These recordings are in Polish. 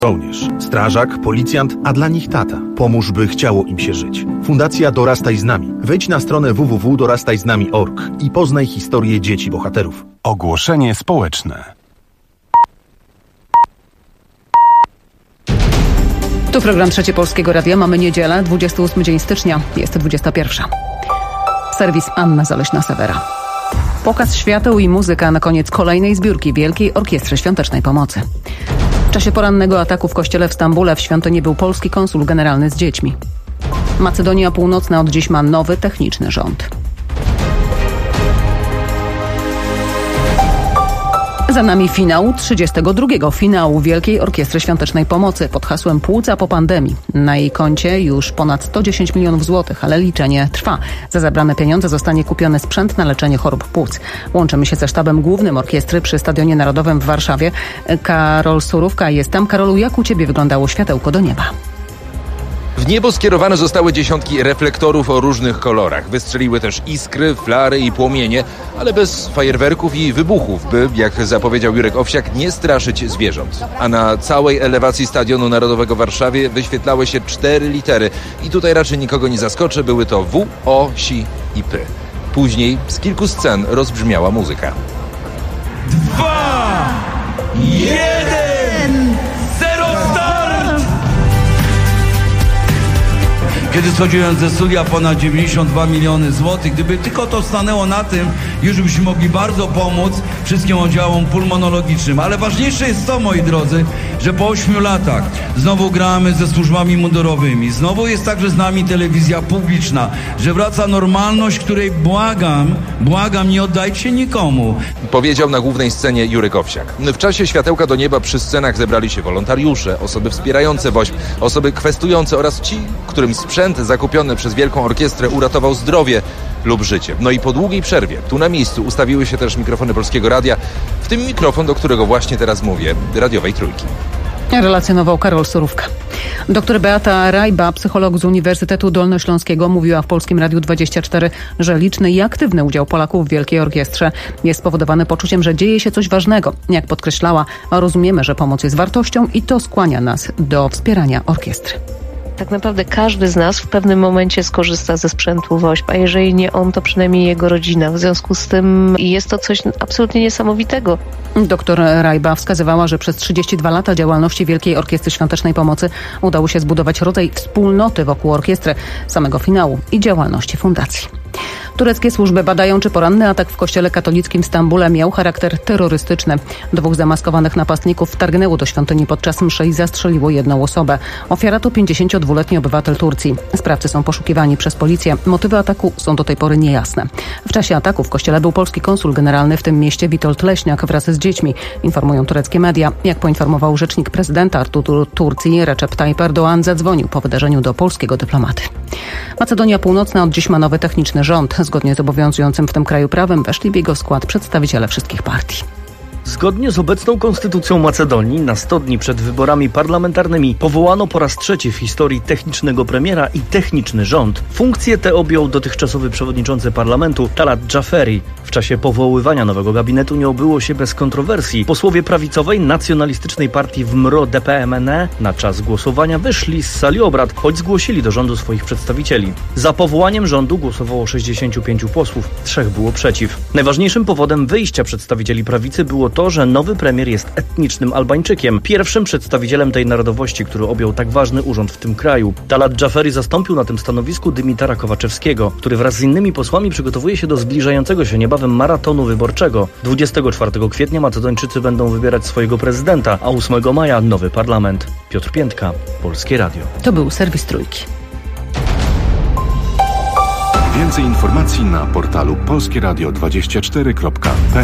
Żołnierz, strażak, policjant, a dla nich tata. Pomóż, by chciało im się żyć. Fundacja Dorastaj z nami. Wejdź na stronę www.dorastajznami.org i poznaj historię dzieci bohaterów. Ogłoszenie społeczne. Tu program Trzeci Polskiego Radia. Mamy niedzielę, 28 dzień stycznia. Jest 21. Serwis Anna Zaleśna-Sewera. Pokaz świateł i muzyka na koniec kolejnej zbiórki Wielkiej Orkiestry Świątecznej Pomocy. W czasie porannego ataku w kościele w Stambule w świątyni był polski konsul generalny z dziećmi. Macedonia Północna od dziś ma nowy techniczny rząd. Za nami finał 32. finału Wielkiej Orkiestry Świątecznej Pomocy pod hasłem Płuca po pandemii. Na jej koncie już ponad 110 milionów złotych, ale liczenie trwa. Za zebrane pieniądze zostanie kupiony sprzęt na leczenie chorób płuc. Łączymy się ze sztabem głównym orkiestry przy Stadionie Narodowym w Warszawie. Karol Surówka jest tam. Karolu, jak u Ciebie wyglądało światełko do nieba? W niebo skierowane zostały dziesiątki reflektorów o różnych kolorach. Wystrzeliły też iskry, flary i płomienie, ale bez fajerwerków i wybuchów, by, jak zapowiedział Jurek Owsiak, nie straszyć zwierząt. A na całej elewacji Stadionu Narodowego w Warszawie wyświetlały się 4 litery. I tutaj raczej nikogo nie zaskoczy, były to W, O, Si i P. Później z kilku scen rozbrzmiała muzyka. 2, 1, 0 start! Kiedy schodziłem ze studia, ponad 92 miliony złotych. Gdyby tylko to stanęło na tym, już byśmy mogli bardzo pomóc wszystkim oddziałom pulmonologicznym. Ale ważniejsze jest to, moi drodzy, że po 8 latach znowu gramy ze służbami mundurowymi. Znowu jest także z nami telewizja publiczna. Że wraca normalność, której błagam, nie oddajcie nikomu. Powiedział na głównej scenie Jurek Owsiak. W czasie światełka do nieba przy scenach zebrali się wolontariusze, osoby wspierające WOŚP, osoby kwestujące oraz ci, którym sprzęt zakupiony przez Wielką Orkiestrę uratował zdrowie lub życie. No i po długiej przerwie tu na miejscu ustawiły się też mikrofony Polskiego Radia, w tym mikrofon, do którego właśnie teraz mówię, radiowej Trójki. Relacjonował Karol Surówka. Doktor Beata Rajba, psycholog z Uniwersytetu Dolnośląskiego, mówiła w Polskim Radiu 24, że liczny i aktywny udział Polaków w Wielkiej Orkiestrze jest spowodowany poczuciem, że dzieje się coś ważnego. Jak podkreślała, rozumiemy, że pomoc jest wartością i to skłania nas do wspierania orkiestry. Tak naprawdę każdy z nas w pewnym momencie skorzysta ze sprzętu WOŚP, a jeżeli nie on, to przynajmniej jego rodzina. W związku z tym jest to coś absolutnie niesamowitego. Doktor Rajba wskazywała, że przez 32 lata działalności Wielkiej Orkiestry Świątecznej Pomocy udało się zbudować rodzaj wspólnoty wokół orkiestry, samego finału i działalności fundacji. Tureckie służby badają, czy poranny atak w kościele katolickim w Stambule miał charakter terrorystyczny. 2 zamaskowanych napastników wtargnęło do świątyni podczas mszy i zastrzeliło jedną osobę. Ofiara to 52-letni obywatel Turcji. Sprawcy są poszukiwani przez policję. Motywy ataku są do tej pory niejasne. W czasie ataku w kościele był polski konsul generalny w tym mieście Witold Leśniak wraz z dziećmi, informują tureckie media. Jak poinformował rzecznik prezydenta Turcji Recep Tayyip Erdoğan, zadzwonił po wydarzeniu do polskiego dyplomaty. Macedonia Północna od dziś ma nowy techniczny rząd. Zgodnie z obowiązującym w tym kraju prawem weszli w jego skład przedstawiciele wszystkich partii. Zgodnie z obecną konstytucją Macedonii na 100 dni przed wyborami parlamentarnymi powołano po raz trzeci w historii technicznego premiera i techniczny rząd. Funkcję tę objął dotychczasowy przewodniczący parlamentu Talat Xhaferi. W czasie powoływania nowego gabinetu nie obyło się bez kontrowersji. Posłowie prawicowej nacjonalistycznej partii WMRO DPMNE na czas głosowania wyszli z sali obrad, choć zgłosili do rządu swoich przedstawicieli. Za powołaniem rządu głosowało 65 posłów, 3 było przeciw. Najważniejszym powodem wyjścia przedstawicieli prawicy było to, że nowy premier jest etnicznym Albańczykiem, pierwszym przedstawicielem tej narodowości, który objął tak ważny urząd w tym kraju. Talat Xhaferi zastąpił na tym stanowisku Dymitara Kowaczewskiego, który wraz z innymi posłami przygotowuje się do zbliżającego się niebawem maratonu wyborczego. 24 kwietnia Macedończycy będą wybierać swojego prezydenta, a 8 maja nowy parlament. Piotr Piętka, Polskie Radio. To był serwis Trójki. Więcej informacji na portalu polskieradio24.pl.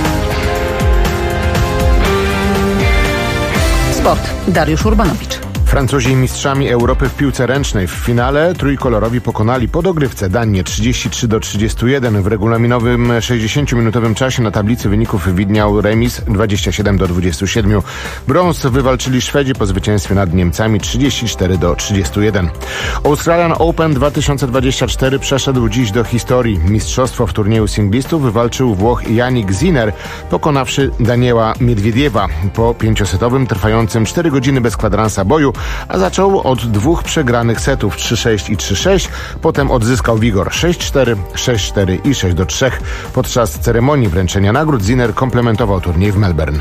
Sport. Dariusz Urbanowicz. Francuzi mistrzami Europy w piłce ręcznej. W finale trójkolorowi pokonali po dogrywce Danię 33-31. W regulaminowym 60-minutowym czasie na tablicy wyników widniał remis 27-27. Brąz wywalczyli Szwedzi po zwycięstwie nad Niemcami 34-31. Australian Open 2024 przeszedł dziś do historii. Mistrzostwo w turnieju singlistów wywalczył Włoch Jannik Sinner, pokonawszy Daniela Miedwiediewa po 5-setowym, trwającym 4 godziny bez kwadransa boju, a zaczął od 2 przegranych setów 3-6 i 3-6. Potem odzyskał wigor 6-4, 6-4 i 6-3. Podczas ceremonii wręczenia nagród Sinner komplementował turniej w Melbourne.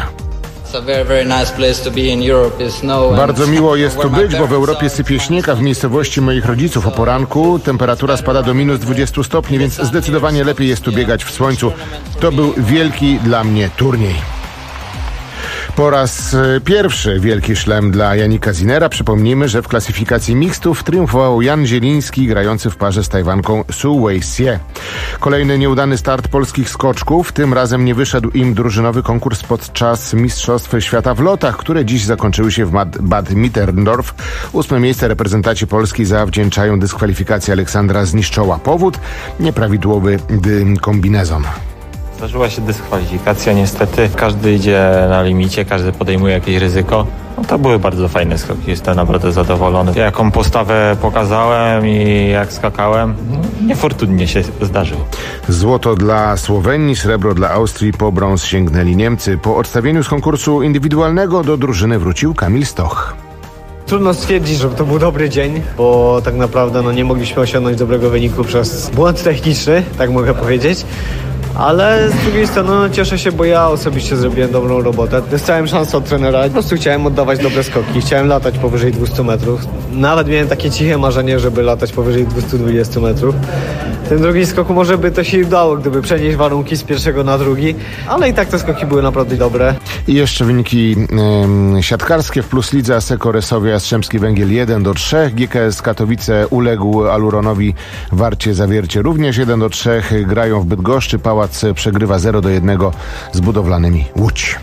Bardzo miło jest tu być, bo w Europie sypie śnieg, a w miejscowości moich rodziców o poranku temperatura spada do minus 20 stopni, więc zdecydowanie lepiej jest tu biegać w słońcu. To był wielki dla mnie turniej. Po raz pierwszy wielki szlem dla Jannika Sinnera. Przypomnijmy, że w klasyfikacji mixtów triumfował Jan Zieliński, grający w parze z Tajwanką Su Wei-sie. Kolejny nieudany start polskich skoczków. Tym razem nie wyszedł im drużynowy konkurs podczas Mistrzostw Świata w lotach, które dziś zakończyły się w Bad Mitterndorf. 8. miejsce reprezentaci Polski zawdzięczają dyskwalifikację Aleksandra Zniszczoła. Powód? Nieprawidłowy kombinezon. Zdarzyła się dyskwalifikacja, niestety. Każdy idzie na limicie, każdy podejmuje jakieś ryzyko. No to były bardzo fajne skoki, jestem naprawdę zadowolony. Jaką postawę pokazałem i jak skakałem, niefortunnie się zdarzyło. Złoto dla Słowenii, srebro dla Austrii, po brąz sięgnęli Niemcy. Po odstawieniu z konkursu indywidualnego do drużyny wrócił Kamil Stoch. Trudno stwierdzić, że to był dobry dzień, bo tak naprawdę nie mogliśmy osiągnąć dobrego wyniku przez błąd techniczny, tak mogę powiedzieć. Ale z drugiej strony cieszę się, bo ja osobiście zrobiłem dobrą robotę. Dostałem szansę od trenera. Po prostu chciałem oddawać dobre skoki. Chciałem latać powyżej 200 metrów. Nawet miałem takie ciche marzenie, żeby latać powyżej 220 metrów. W tym drugim skoku może by to się udało, gdyby przenieść warunki z pierwszego na drugi. Ale i tak te skoki były naprawdę dobre. I jeszcze wyniki siatkarskie. W Plus Lidze Asseco Resowie Jastrzębski Węgiel 1-3. GKS Katowice uległ Aluronowi Warcie Zawiercie również 1-3. Grają w Bydgoszczy. Pałac przegrywa 0-1 z budowlanymi Łódź.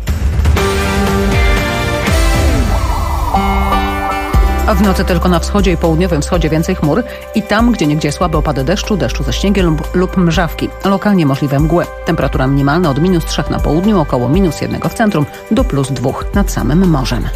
A w nocy tylko na wschodzie i południowym wschodzie więcej chmur i tam, gdzieniegdzie słabe opady deszczu ze śniegiem lub mrzawki. Lokalnie możliwe mgły. Temperatura minimalna od -3 na południu, około -1 w centrum, do +2 nad samym morzem.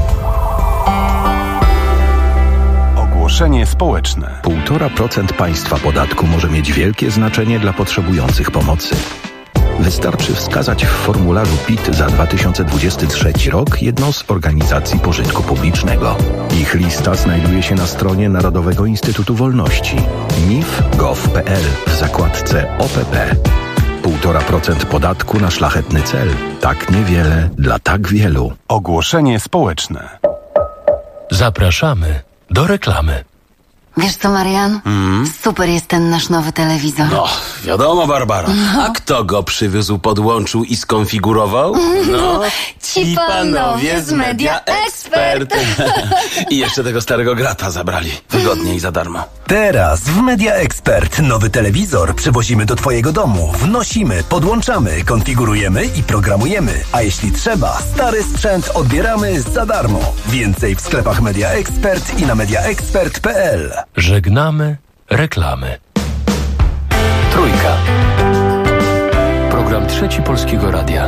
Ogłoszenie społeczne. 1,5% państwa podatku może mieć wielkie znaczenie dla potrzebujących pomocy. Wystarczy wskazać w formularzu PIT za 2023 rok jedną z organizacji pożytku publicznego. Ich lista znajduje się na stronie Narodowego Instytutu Wolności nif.gov.pl w zakładce OPP. 1,5% podatku na szlachetny cel. Tak niewiele dla tak wielu. Ogłoszenie społeczne. Zapraszamy do reklamy. Wiesz co, Marian? Super jest ten nasz nowy telewizor. No, wiadomo, Barbara. A kto go przywiózł, podłączył i skonfigurował? No, ci panowie z Media Expert. I jeszcze tego starego grata zabrali. Wygodnie i za darmo. Teraz w Media Expert nowy telewizor przywozimy do twojego domu. Wnosimy, podłączamy, konfigurujemy i programujemy. A jeśli trzeba, stary sprzęt odbieramy za darmo. Więcej w sklepach Media Expert i na mediaexpert.pl. Żegnamy reklamy. Trójka. Program Trzeci Polskiego Radia.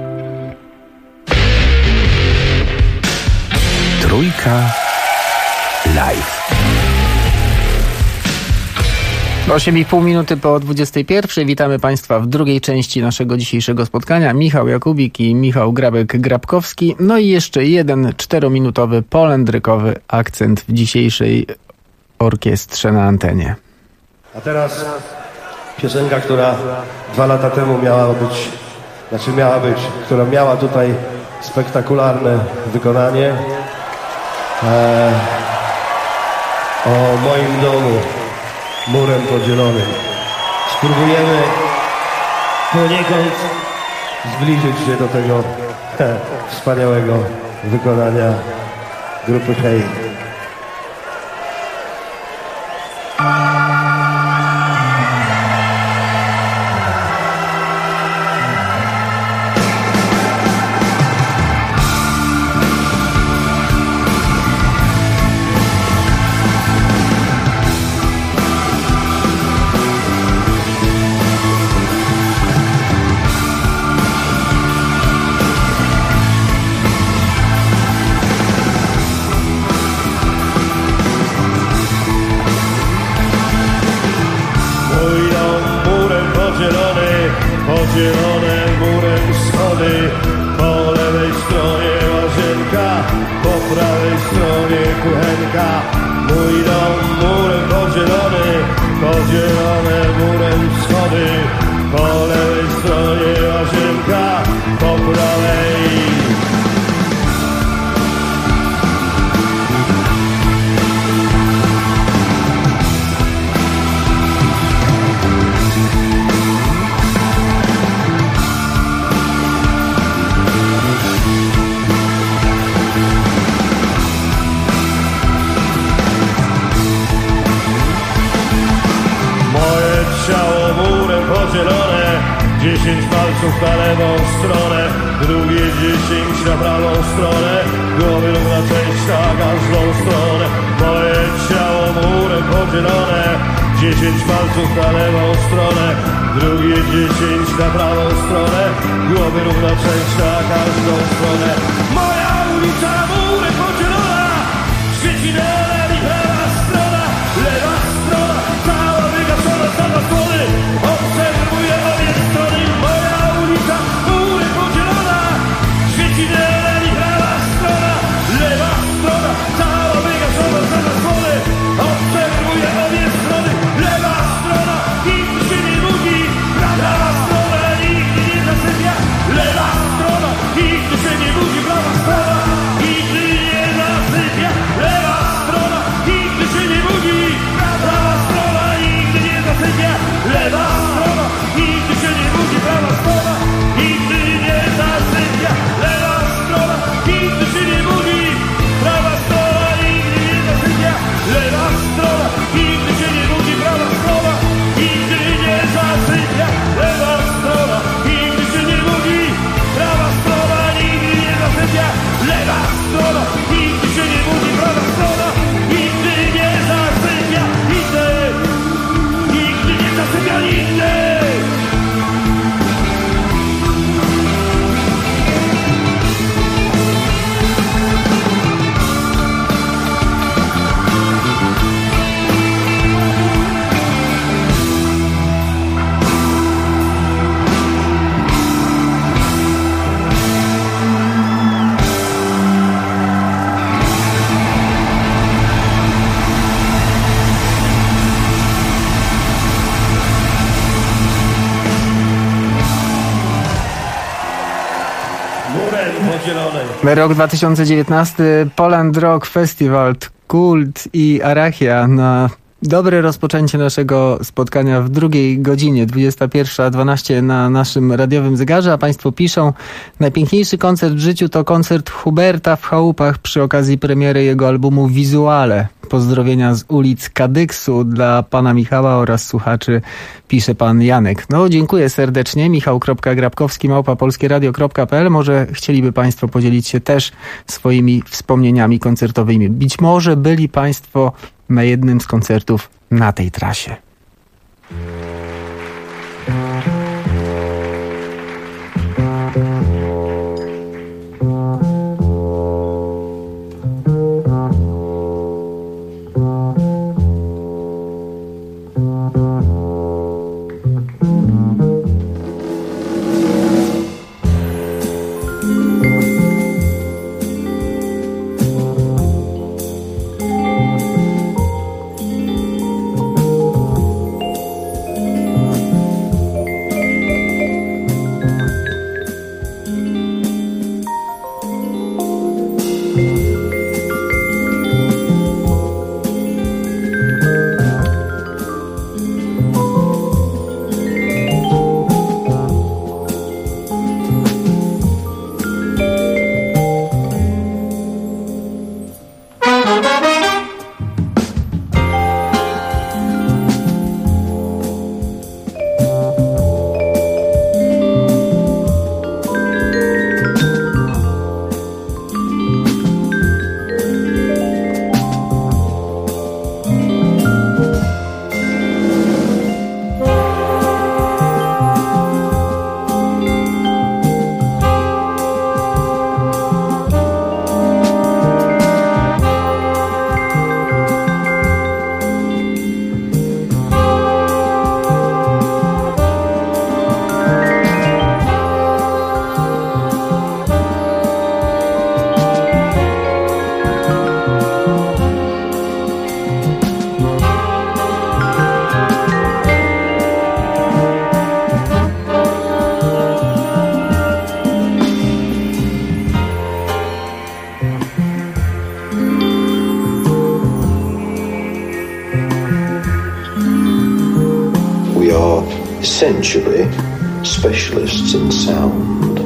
Trójka live. 8,5 minuty po 21. Witamy Państwa w drugiej części naszego dzisiejszego spotkania. Michał Jakubik i Michał Grabek-Grabkowski. No i jeszcze jeden 4-minutowy polędrykowy akcent w dzisiejszej orkiestrze na antenie. A teraz piosenka, która 2 lata temu która miała tutaj spektakularne wykonanie. O moim domu, murem podzielonym. Spróbujemy poniekąd zbliżyć się do tego wspaniałego wykonania grupy Hej. Mój dom murem podzielony, podzielone murem schody. Po lewej stronie łazienka, po prawej ciało murem podzielone, 10 palców na lewą stronę, drugie 10 na prawą stronę, głowy równa część na każdą stronę. Moje ciało murem podzielone, 10 palców na lewą stronę, drugie 10 na prawą stronę, głowy równa część na każdą stronę. Moja ulica murem podzielona, Szczecinelem i prawa strona, lewa strona, cała wygaszona, cała strony, obserwuję obie strony. Moja ulica murem podzielona, Szczecinelem i prawa strona, lewa strona, cała wygaszona, cała strony, obserwuję obie strony. Lewa strona nigdy się nie nudzi, prawa strona nigdy nie zasypia. Lewa strona nigdy się nie nudzi, prawa strona nigdy nie zasypia. Lewa strona nigdy się nie nudzi, prawa strona nigdy nie zasypia. Lewa strona nigdy się nie nudzi, prawa strona nigdy nie zasypia. Lewa strona nigdy się nie nudzi, prawa strona nigdy nie zasypia. Lewa strona nigdy się nie nudzi, prawa strona nigdy nie zasypia. Lewa strona nigdy się nie nudzi, prawa strona nigdy nie zasypia. Lewa strona nigdy się nie nudzi, prawa strona nigdy nie zasypia. Nigdy nie zasypia, nigdy. Rok 2019, Poland Rock Festival, Kult i Arachia na dobre rozpoczęcie naszego spotkania w drugiej godzinie, 21:12 na naszym radiowym zegarze, a Państwo piszą: najpiękniejszy koncert w życiu to koncert Huberta w Chałupach przy okazji premiery jego albumu Wizuale. Pozdrowienia z ulic Kadyksu dla pana Michała oraz słuchaczy, pisze pan Janek. No, dziękuję serdecznie. Michał.grabkowski@polskieradio.pl. Może chcieliby Państwo podzielić się też swoimi wspomnieniami koncertowymi. Być może byli Państwo na jednym z koncertów na tej trasie. essentially specialists in sound.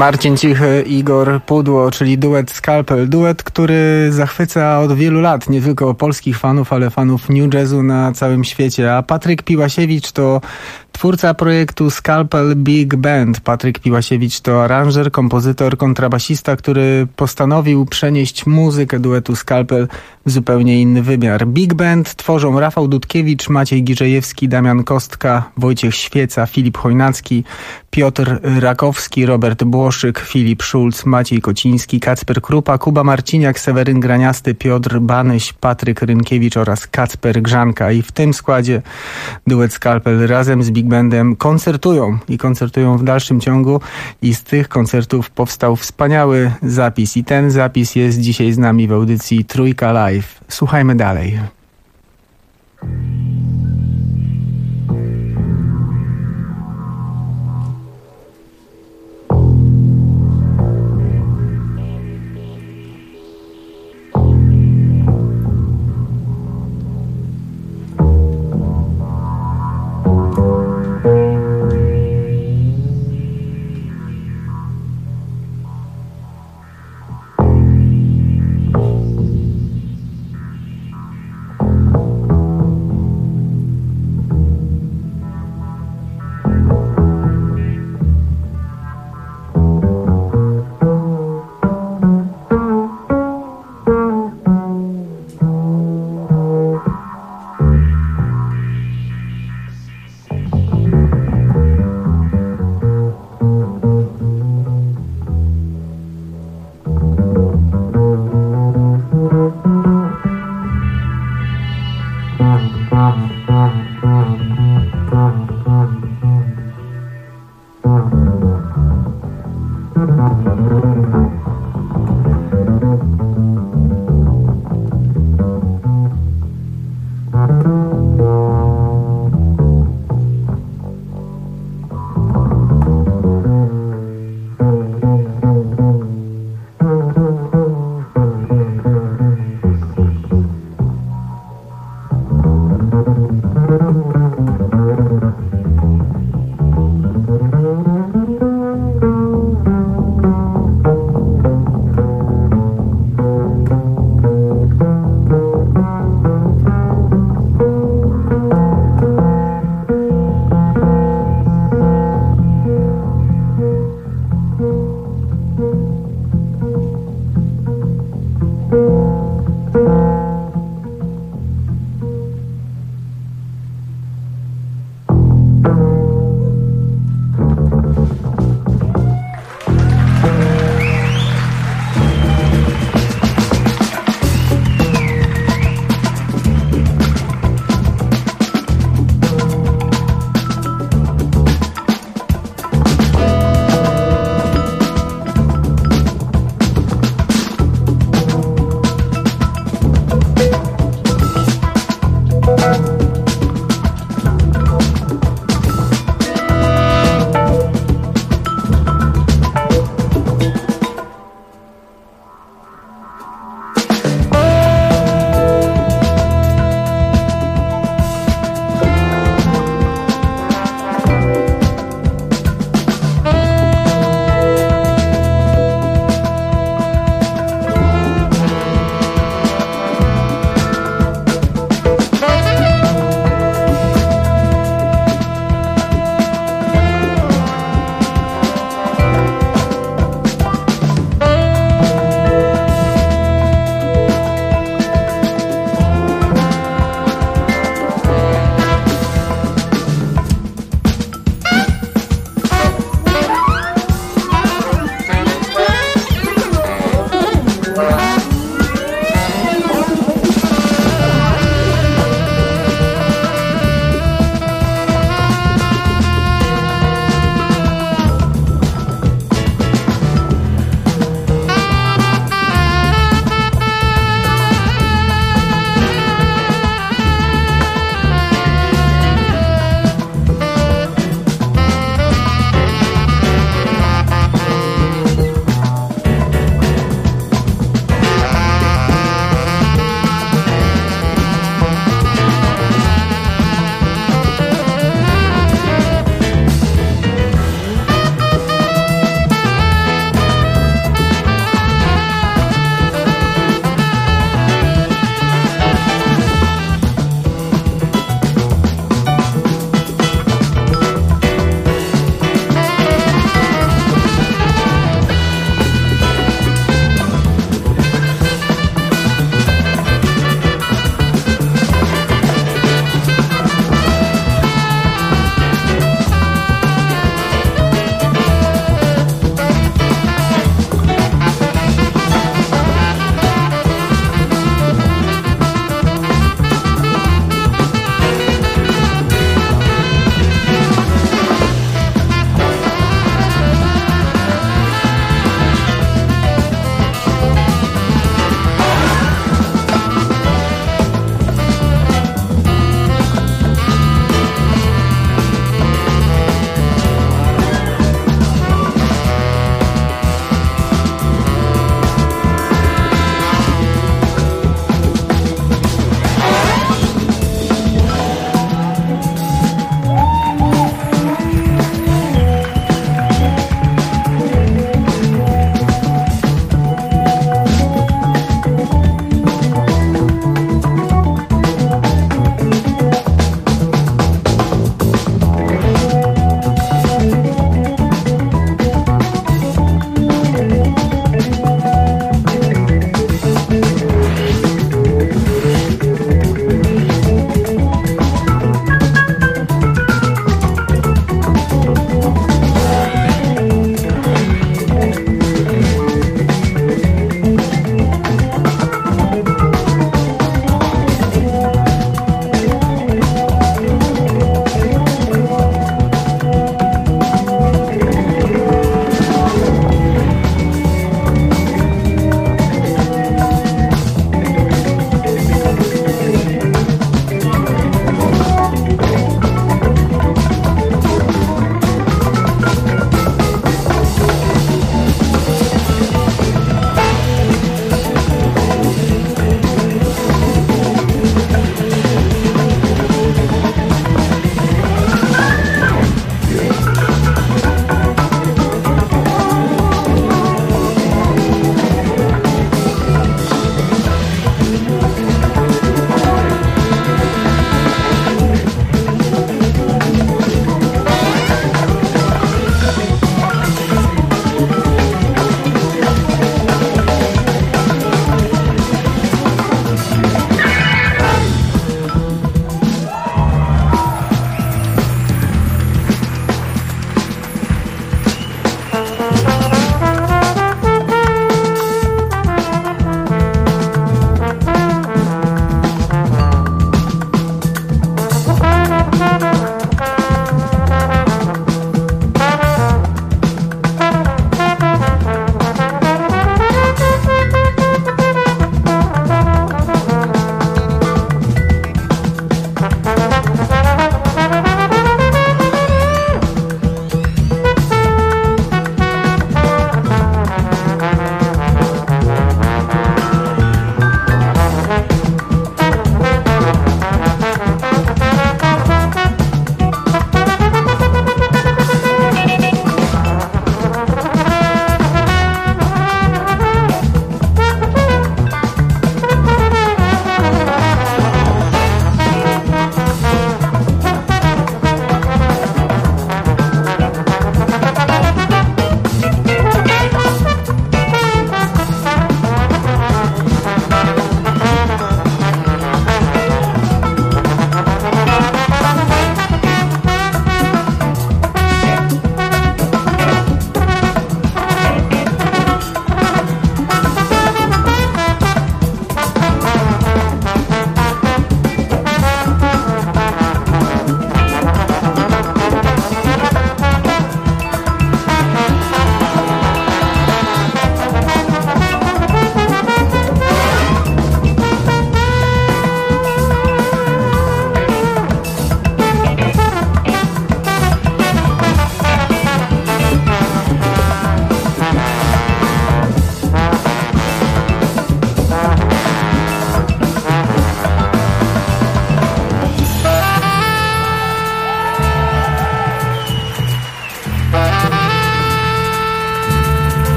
Marcin Cichy, Igor Pudło, czyli duet Skalpel. Duet, który zachwyca od wielu lat nie tylko polskich fanów, ale fanów new jazzu na całym świecie. A Patryk Piłasiewicz to twórca projektu Skalpel Big Band. Patryk Piłasiewicz to aranżer, kompozytor, kontrabasista, który postanowił przenieść muzykę duetu Skalpel w zupełnie inny wymiar. Big Band tworzą Rafał Dudkiewicz, Maciej Giżejewski, Damian Kostka, Wojciech Świeca, Filip Chojnacki, Piotr Rakowski, Robert Błoszyk, Filip Szulc, Maciej Kociński, Kacper Krupa, Kuba Marciniak, Seweryn Graniasty, Piotr Banyś, Patryk Rynkiewicz oraz Kacper Grzanka. I w tym składzie duet Skalpel razem z Big Bandem koncertują i koncertują w dalszym ciągu i z tych koncertów powstał wspaniały zapis i ten zapis jest dzisiaj z nami w audycji Trójka Live. Słuchajmy dalej.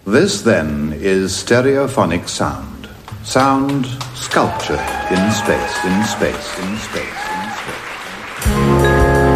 This then is stereophonic sound. Sound sculptured in space, in space, in space, in space.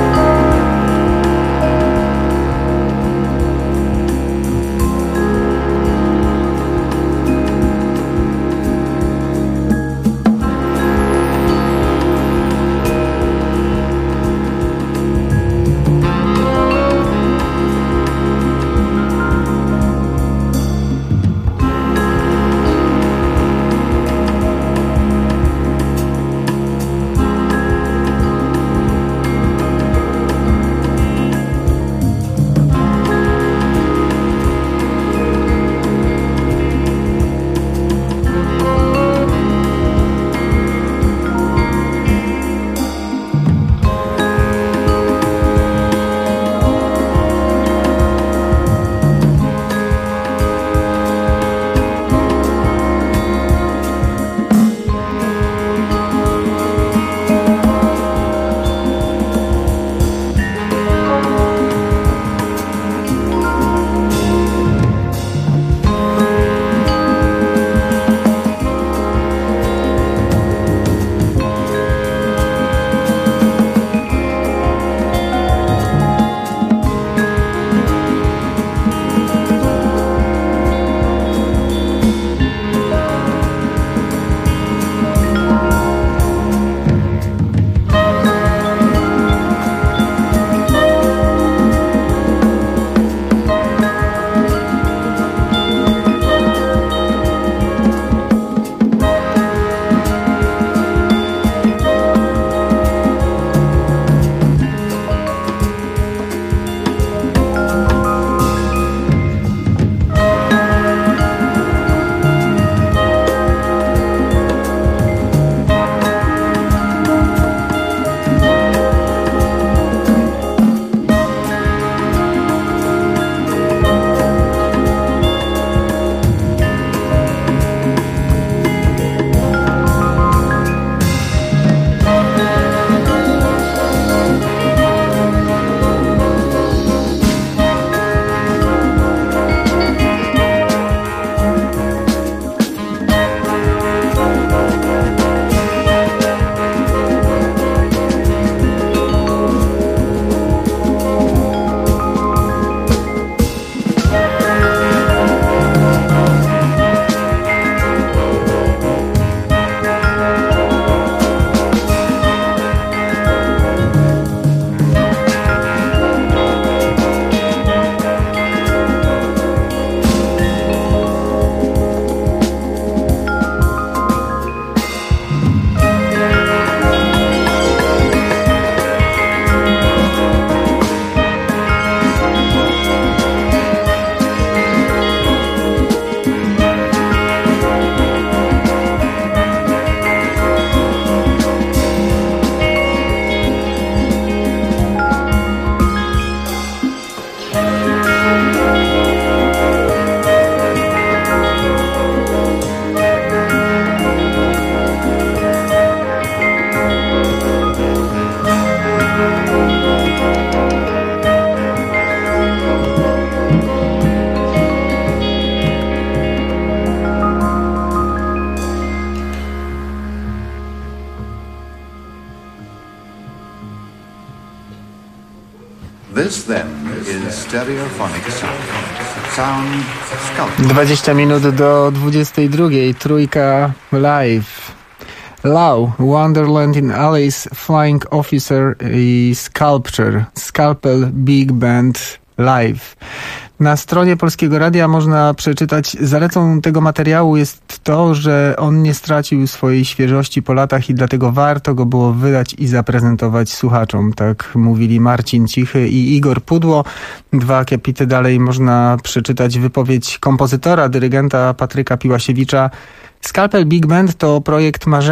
This then is stereophonic sound. Sound sculpture. 20 minut do 22. Trójka live. Lau, Wonderland in Alice, Flying Officer i Sculpture. Scalpel Big Band Live. Na stronie Polskiego Radia można przeczytać, zaletą tego materiału jest to, że on nie stracił swojej świeżości po latach i dlatego warto go było wydać i zaprezentować słuchaczom. Tak mówili Marcin Cichy i Igor Pudło. 2 akapity dalej można przeczytać wypowiedź kompozytora, dyrygenta Patryka Piłasiewicza. Scalpel Big Band to projekt marzenie.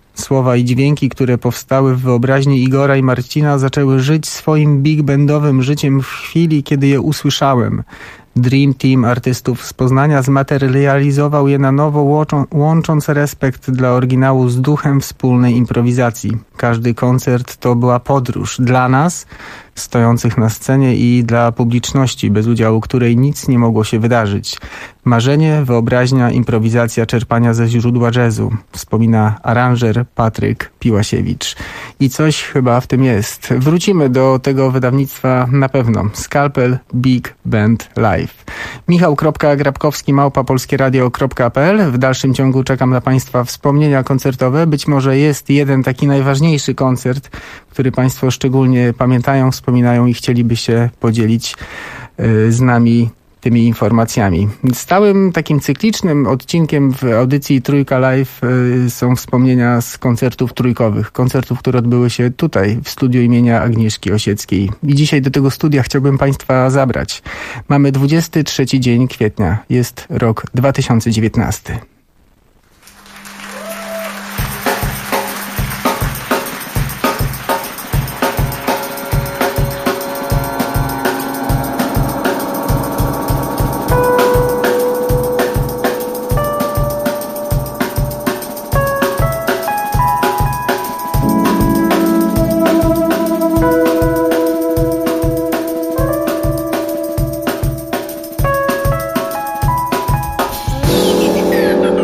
Słowa i dźwięki, które powstały w wyobraźni Igora i Marcina, zaczęły żyć swoim big bandowym życiem w chwili, kiedy je usłyszałem. Dream Team artystów z Poznania zmaterializował je na nowo, łącząc respekt dla oryginału z duchem wspólnej improwizacji. Każdy koncert to była podróż dla nas, stojących na scenie, i dla publiczności, bez udziału której nic nie mogło się wydarzyć. Marzenie, wyobraźnia, improwizacja, czerpania ze źródła jazzu, wspomina aranżer Patryk Piłasiewicz. I coś chyba w tym jest. Wrócimy do tego wydawnictwa na pewno. Skalpel Big Band Live. Michał.Grabkowski@polskieradio.pl. W dalszym ciągu czekam na Państwa wspomnienia koncertowe. Być może jest jeden taki najważniejszy koncert, który Państwo szczególnie pamiętają, wspominają i chcieliby się podzielić z nami tymi informacjami. Stałym takim cyklicznym odcinkiem w audycji Trójka Live są wspomnienia z koncertów trójkowych. Koncertów, które odbyły się tutaj w studiu imienia Agnieszki Osieckiej. I dzisiaj do tego studia chciałbym Państwa zabrać. Mamy 23 dzień kwietnia. Jest rok 2019. The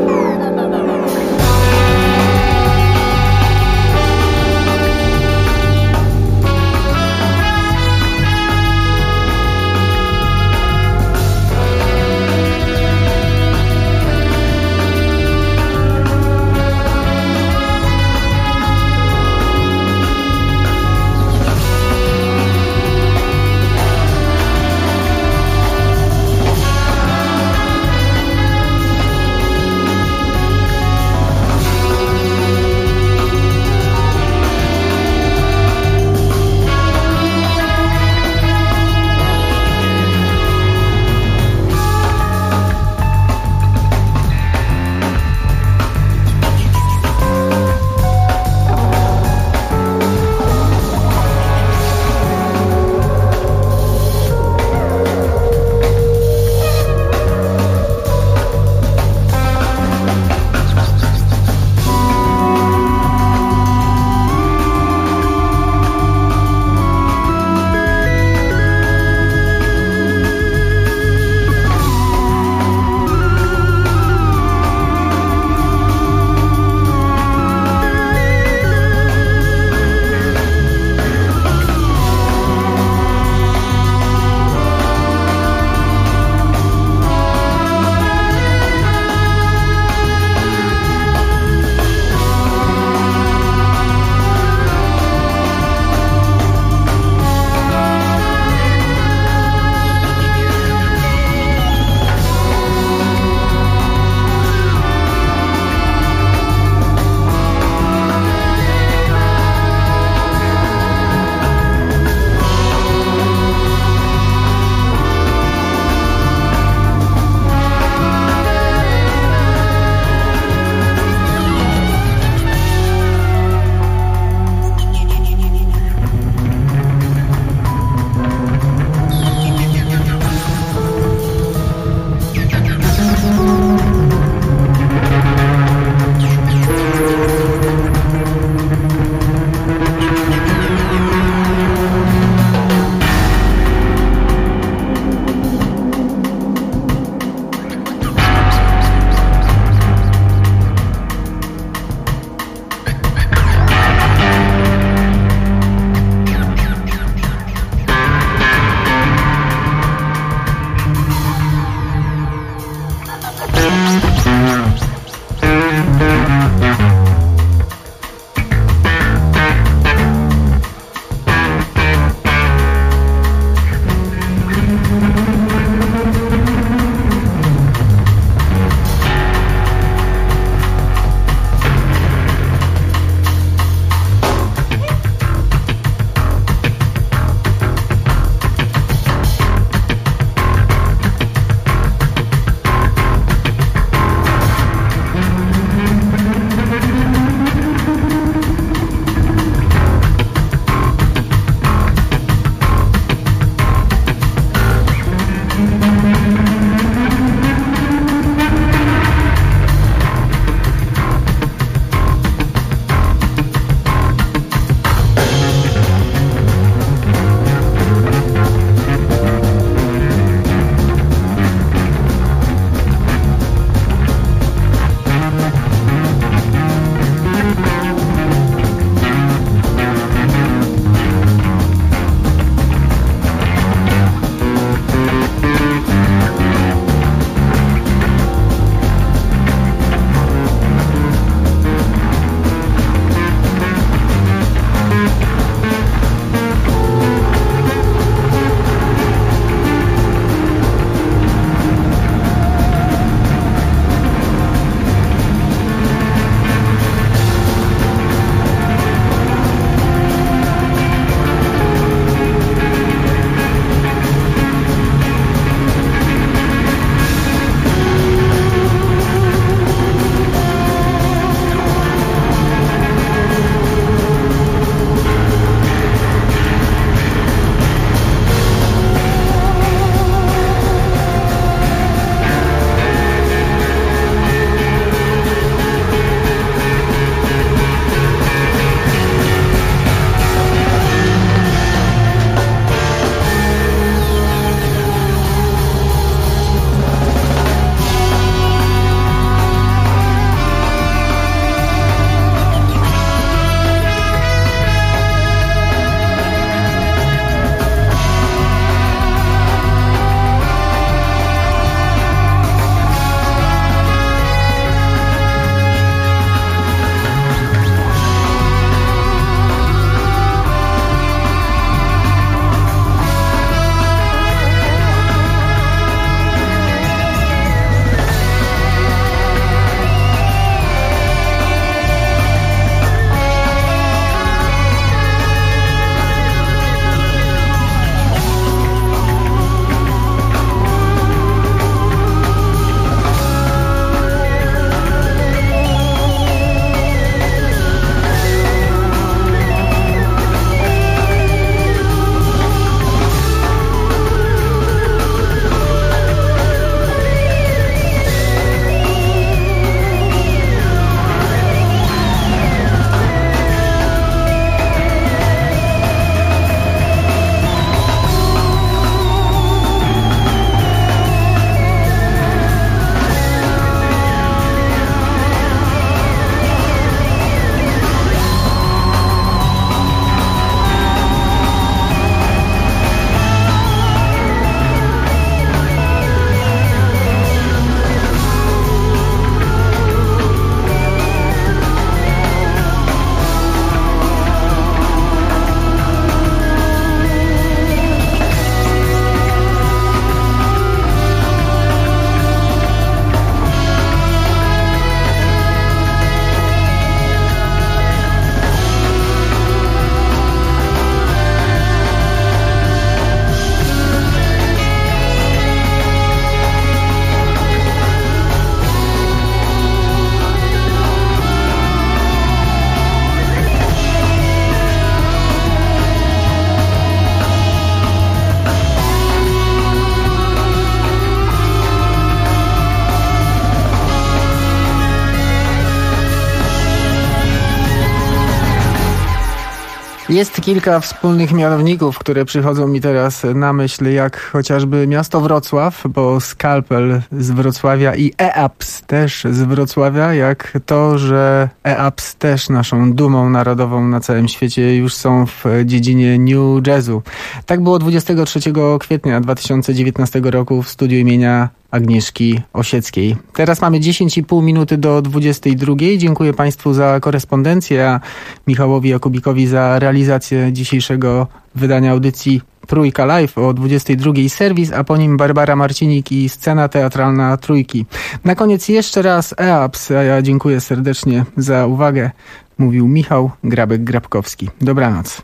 Jest kilka wspólnych mianowników, które przychodzą mi teraz na myśl, jak chociażby miasto Wrocław, bo Skalpel z Wrocławia i EAPS też z Wrocławia, jak to, że EAPS też naszą dumą narodową na całym świecie już są w dziedzinie New Jazzu. Tak było 23 kwietnia 2019 roku w studiu imienia Agnieszki Osieckiej. Teraz mamy 10,5 minuty do 22. Dziękuję Państwu za korespondencję, a Michałowi Jakubikowi za realizację dzisiejszego wydania audycji Trójka Live o 22. Serwis, a po nim Barbara Marcinik i scena teatralna Trójki. Na koniec jeszcze raz EAPS, a ja dziękuję serdecznie za uwagę. Mówił Michał Grabek-Grabkowski. Dobranoc.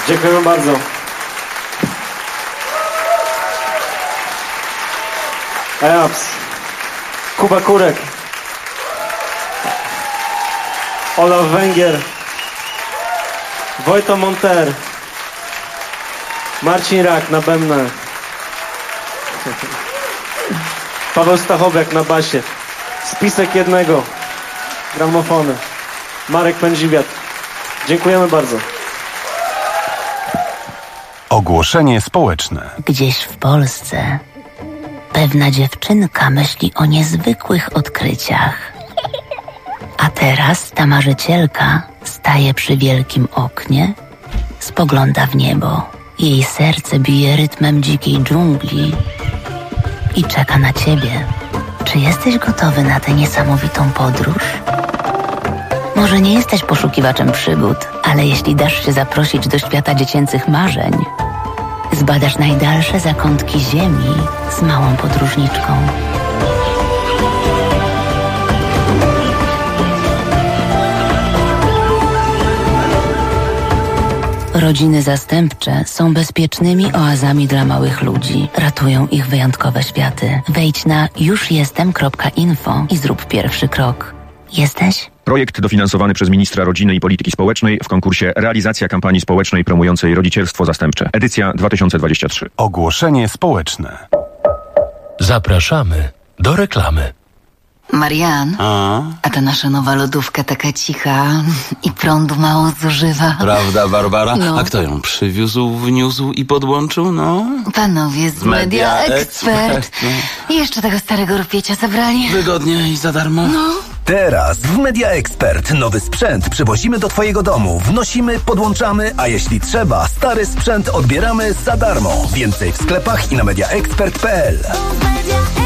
Dziękujemy bardzo. EAPS, Kuba Kurek, Olaf Węgier, Wojto Monter, Marcin Rak na bębnach, Paweł Stachowiak na basie, Spisek jednego, gramofony, Marek Pędziwiat. Dziękujemy bardzo. Ogłoszenie społeczne. Gdzieś w Polsce pewna dziewczynka myśli o niezwykłych odkryciach. A teraz ta marzycielka staje przy wielkim oknie, spogląda w niebo. Jej serce bije rytmem dzikiej dżungli i czeka na ciebie. Czy jesteś gotowy na tę niesamowitą podróż? Może nie jesteś poszukiwaczem przygód, ale jeśli dasz się zaprosić do świata dziecięcych marzeń, zbadasz najdalsze zakątki ziemi z małą podróżniczką. Rodziny zastępcze są bezpiecznymi oazami dla małych ludzi. Ratują ich wyjątkowe światy. Wejdź na jużjestem.info i zrób pierwszy krok. Jesteś? Projekt dofinansowany przez ministra rodziny i polityki społecznej w konkursie Realizacja kampanii społecznej promującej rodzicielstwo zastępcze. Edycja 2023. Ogłoszenie społeczne. Zapraszamy do reklamy. Marian, a ta nasza nowa lodówka taka cicha i prądu mało zużywa. Prawda, Barbara? No. A kto ją przywiózł, wniósł i podłączył? No. Panowie z Media Expert. I jeszcze tego starego rupiecia zabrali. Wygodnie i za darmo. No. Teraz w Media Expert nowy sprzęt przywozimy do twojego domu. Wnosimy, podłączamy, a jeśli trzeba, stary sprzęt odbieramy za darmo. Więcej w sklepach i na mediaexpert.pl.